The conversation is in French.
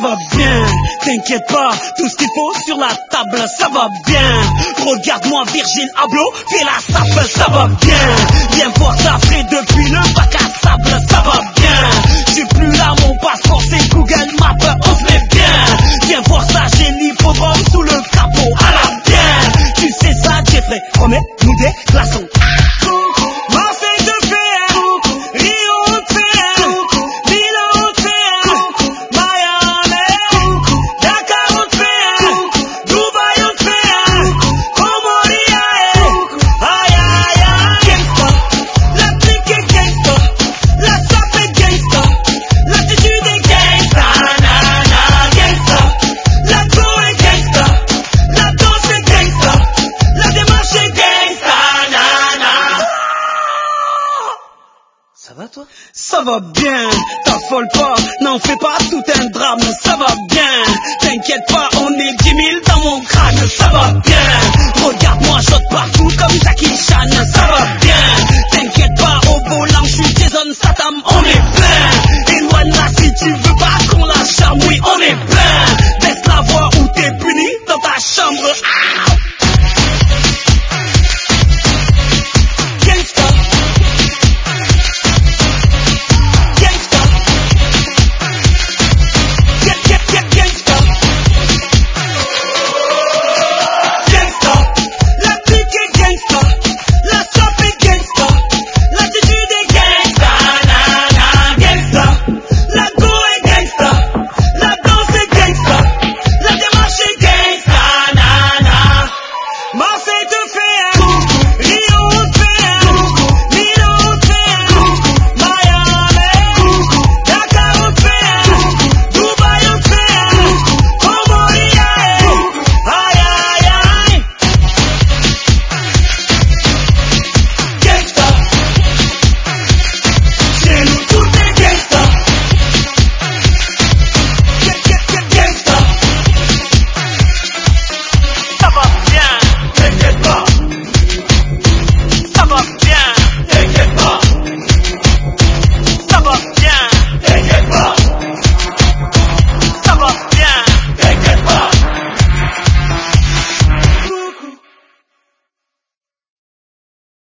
va bien. T'inquiète pas, tout ce qu'il faut sur la table, ça va bien. Regarde-moi Virgil Abloh, fais la sable, ça va bien. Viens voir ça frais depuis le bac à sable, ça va bien. J'suis plus là, mon passeport c'est Google Maps, on se met bien. Viens voir ça, j'ai l'hippodrome sous le capot, à la bien. Tu sais ça, Jeffrey, remets-nous des glaçons. Marseille de fer, Rio de fer, Milan de fer, Miami, Dakar de fer, Dubaï de fer, Comoria, aïe aïe aïe. Gangsta, la clique est gangsta, la sape est gangsta, l'attitude est gangsta, na na gangsta, la go est gangsta, la danse est gangsta, la démarche est gangsta, na na. Ça va toi? Ça va bien, t'affole pas, n'en fais pas tout un drame, ça va bien. T'inquiète pas, on est 10 000 dans mon crâne, ça va bien. Regarde-moi, j'ôte partout comme Jackie Chan.